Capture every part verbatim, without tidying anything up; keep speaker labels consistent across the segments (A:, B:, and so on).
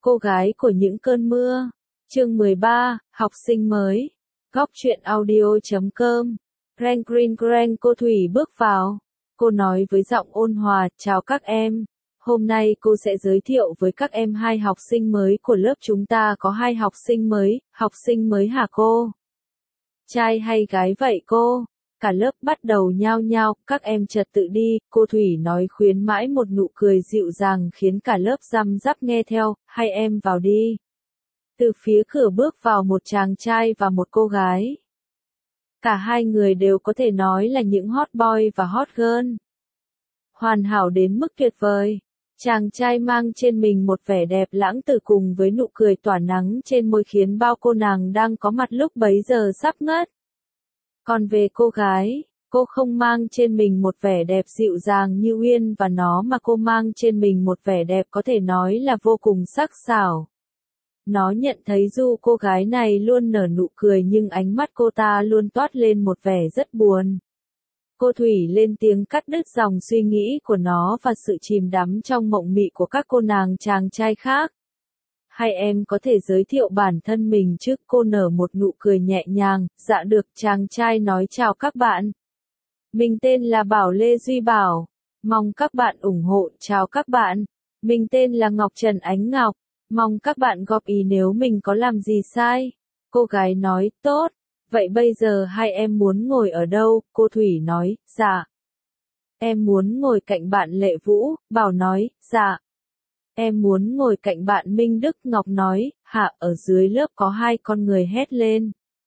A: Cô gái của những cơn mưa. Chương mười ba, học sinh mới. Góc truyện audio chấm com. Green green green cô Thủy bước vào. Cô nói với giọng ôn hòa, chào các em. Hôm nay cô sẽ giới thiệu với các em hai học sinh mới của lớp chúng ta có hai học sinh mới, học sinh mới hả cô? Trai hay gái vậy cô? Cả lớp bắt đầu nhao nhao, các em trật tự đi, cô Thủy nói khuyến mãi một nụ cười dịu dàng khiến cả lớp răm rắp nghe theo, hai em vào đi. Từ phía cửa bước vào một chàng trai và một cô gái. Cả hai người đều có thể nói là những hot boy và hot girl. Hoàn hảo đến mức tuyệt vời. Chàng trai mang trên mình một vẻ đẹp lãng tử cùng với nụ cười tỏa nắng trên môi khiến bao cô nàng đang có mặt lúc bấy giờ sắp ngất. Còn về cô gái, cô không mang trên mình một vẻ đẹp dịu dàng như Uyên và nó mà cô mang trên mình một vẻ đẹp có thể nói là vô cùng sắc sảo. Nó nhận thấy dù cô gái này luôn nở nụ cười nhưng ánh mắt cô ta luôn toát lên một vẻ rất buồn. Cô Thủy lên tiếng cắt đứt dòng suy nghĩ của nó và sự chìm đắm trong mộng mị của các cô nàng chàng trai khác. Hai em có thể giới thiệu bản thân mình trước, cô nở một nụ cười nhẹ nhàng, dạ được, chàng trai nói chào các bạn. Mình tên là Bảo Lê Duy Bảo, mong các bạn ủng hộ, chào các bạn. Mình tên là Ngọc Trần Ánh Ngọc, mong các bạn góp ý nếu mình có làm gì sai. Cô gái nói, tốt, vậy bây giờ hai em muốn ngồi ở đâu, cô Thủy nói, dạ. Em muốn ngồi cạnh bạn Lệ Vũ, Bảo nói, dạ. Em muốn ngồi cạnh bạn Minh Đức, Ngọc nói, hạ, ở dưới lớp có hai con người hét lên.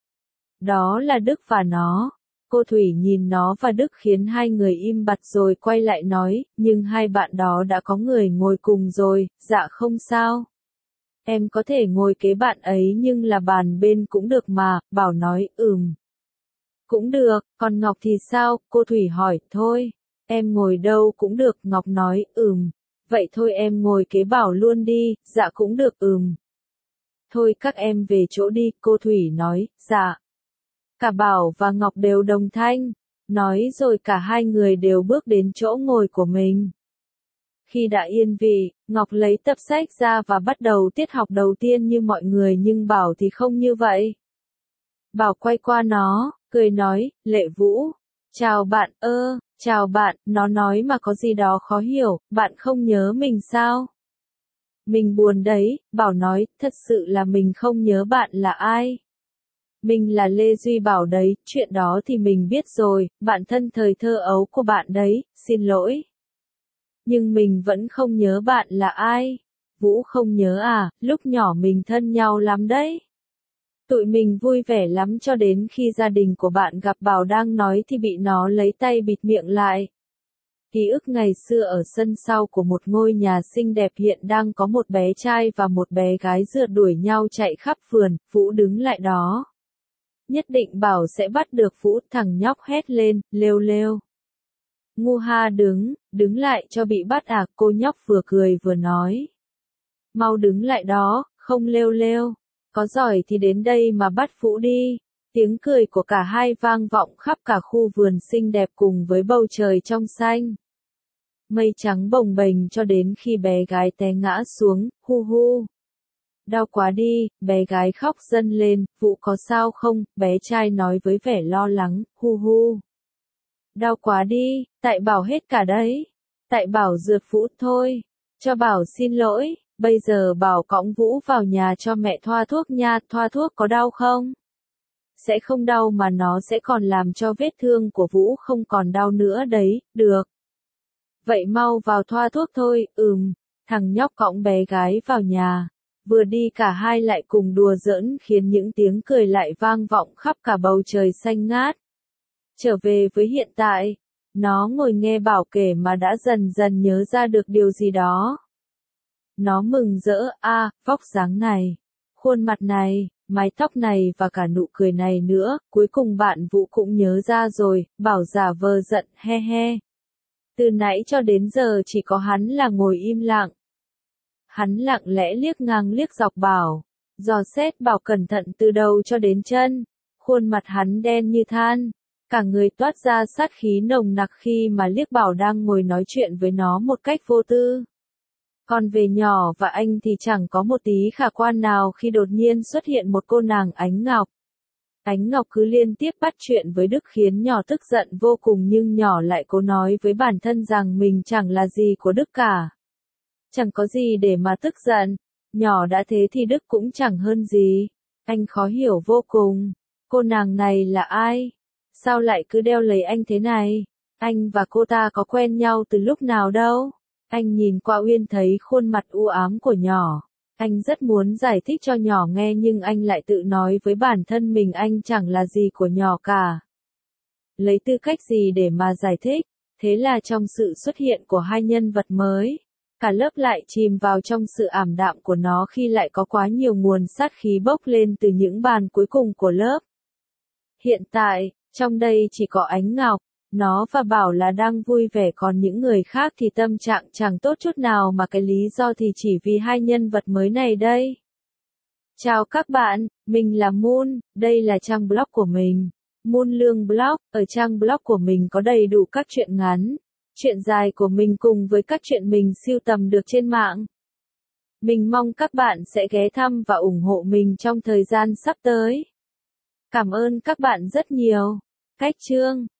A: Đó là Đức và nó. Cô Thủy nhìn nó và Đức khiến hai người im bặt rồi quay lại nói, nhưng hai bạn đó đã có người ngồi cùng rồi, dạ không sao. Em có thể ngồi kế bạn ấy nhưng là bàn bên cũng được mà, Bảo nói, ừm. Cũng được, còn Ngọc thì sao, cô Thủy hỏi, thôi, em ngồi đâu cũng được, Ngọc nói, ừm. Vậy thôi em ngồi kế Bảo luôn đi, dạ cũng được, ừm. Thôi các em về chỗ đi, cô Thủy nói, dạ. Cả Bảo và Ngọc đều đồng thanh, nói rồi cả hai người đều bước đến chỗ ngồi của mình. Khi đã yên vị, Ngọc lấy tập sách ra và bắt đầu tiết học đầu tiên như mọi người nhưng Bảo thì không như vậy. Bảo quay qua nó, cười nói, Lệ Vũ, chào bạn, ơ, chào bạn, nó nói mà có gì đó khó hiểu, bạn không nhớ mình sao? Mình buồn đấy, Bảo nói, thật sự là mình không nhớ bạn là ai. Mình là Lê Duy Bảo đấy, chuyện đó thì mình biết rồi, bạn thân thời thơ ấu của bạn đấy, xin lỗi. Nhưng mình vẫn không nhớ bạn là ai. Vũ không nhớ à, lúc nhỏ mình thân nhau lắm đấy. Tụi mình vui vẻ lắm cho đến khi gia đình của bạn gặp Bảo đang nói thì bị nó lấy tay bịt miệng lại. Ký ức ngày xưa ở sân sau của một ngôi nhà xinh đẹp hiện đang có một bé trai và một bé gái rượt đuổi nhau chạy khắp vườn, Vũ đứng lại đó. Nhất định Bảo sẽ bắt được Vũ, thằng nhóc hét lên, lêu lêu. Ngu ha đứng, đứng lại cho bị bắt à, cô nhóc vừa cười vừa nói. Mau đứng lại đó, không lêu lêu, có giỏi thì đến đây mà bắt Vũ đi. Tiếng cười của cả hai vang vọng khắp cả khu vườn xinh đẹp cùng với bầu trời trong xanh. Mây trắng bồng bềnh cho đến khi bé gái té ngã xuống, hu hu. Đau quá đi, bé gái khóc rân lên, Vũ có sao không, bé trai nói với vẻ lo lắng, hu hu. Đau quá đi, tại Bảo hết cả đấy. Tại Bảo rượt Vũ thôi. Cho Bảo xin lỗi, bây giờ Bảo cõng Vũ vào nhà cho mẹ thoa thuốc nha, thoa thuốc có đau không? Sẽ không đau mà nó sẽ còn làm cho vết thương của Vũ không còn đau nữa đấy, được. Vậy mau vào thoa thuốc thôi, ừm, thằng nhóc cõng bé gái vào nhà. Vừa đi cả hai lại cùng đùa giỡn khiến những tiếng cười lại vang vọng khắp cả bầu trời xanh ngát. Trở về với hiện tại, nó ngồi nghe Bảo kể mà đã dần dần nhớ ra được điều gì đó. Nó mừng rỡ, a, à, vóc dáng này, khuôn mặt này, mái tóc này và cả nụ cười này nữa, cuối cùng bạn Vũ cũng nhớ ra rồi, Bảo giả vờ giận, he he. Từ nãy cho đến giờ chỉ có hắn là ngồi im lặng. Hắn lặng lẽ liếc ngang liếc dọc Bảo, dò xét Bảo cẩn thận từ đầu cho đến chân, khuôn mặt hắn đen như than. Cả người toát ra sát khí nồng nặc khi mà liếc Bảo đang ngồi nói chuyện với nó một cách vô tư. Còn về nhỏ và anh thì chẳng có một tí khả quan nào khi đột nhiên xuất hiện một cô nàng Ánh Ngọc. Ánh Ngọc cứ liên tiếp bắt chuyện với Đức khiến nhỏ tức giận vô cùng, nhưng nhỏ lại cố nói với bản thân rằng mình chẳng là gì của Đức cả. Chẳng có gì để mà tức giận, nhỏ đã thế thì Đức cũng chẳng hơn gì. Anh khó hiểu vô cùng, cô nàng này là ai? Sao lại cứ đeo lấy anh thế này? Anh và cô ta có quen nhau từ lúc nào đâu? Anh nhìn qua Uyên thấy khuôn mặt u ám của nhỏ. Anh rất muốn giải thích cho nhỏ nghe nhưng anh lại tự nói với bản thân mình anh chẳng là gì của nhỏ cả. Lấy tư cách gì để mà giải thích? Thế là trong sự xuất hiện của hai nhân vật mới, cả lớp lại chìm vào trong sự ảm đạm của nó khi lại có quá nhiều nguồn sát khí bốc lên từ những bàn cuối cùng của lớp. Hiện tại, trong đây chỉ có Ánh Ngọc, nó và Bảo là đang vui vẻ, còn những người khác thì tâm trạng chẳng tốt chút nào, mà cái lý do thì chỉ vì hai nhân vật mới này đây. Chào các bạn, mình là Moon, đây là trang blog của mình. Moon Lương Blog, ở trang blog của mình có đầy đủ các truyện ngắn, truyện dài của mình cùng với các truyện mình sưu tầm được trên mạng. Mình mong các bạn sẽ ghé thăm và ủng hộ mình trong thời gian sắp tới. Cảm ơn các bạn rất nhiều. Cách chương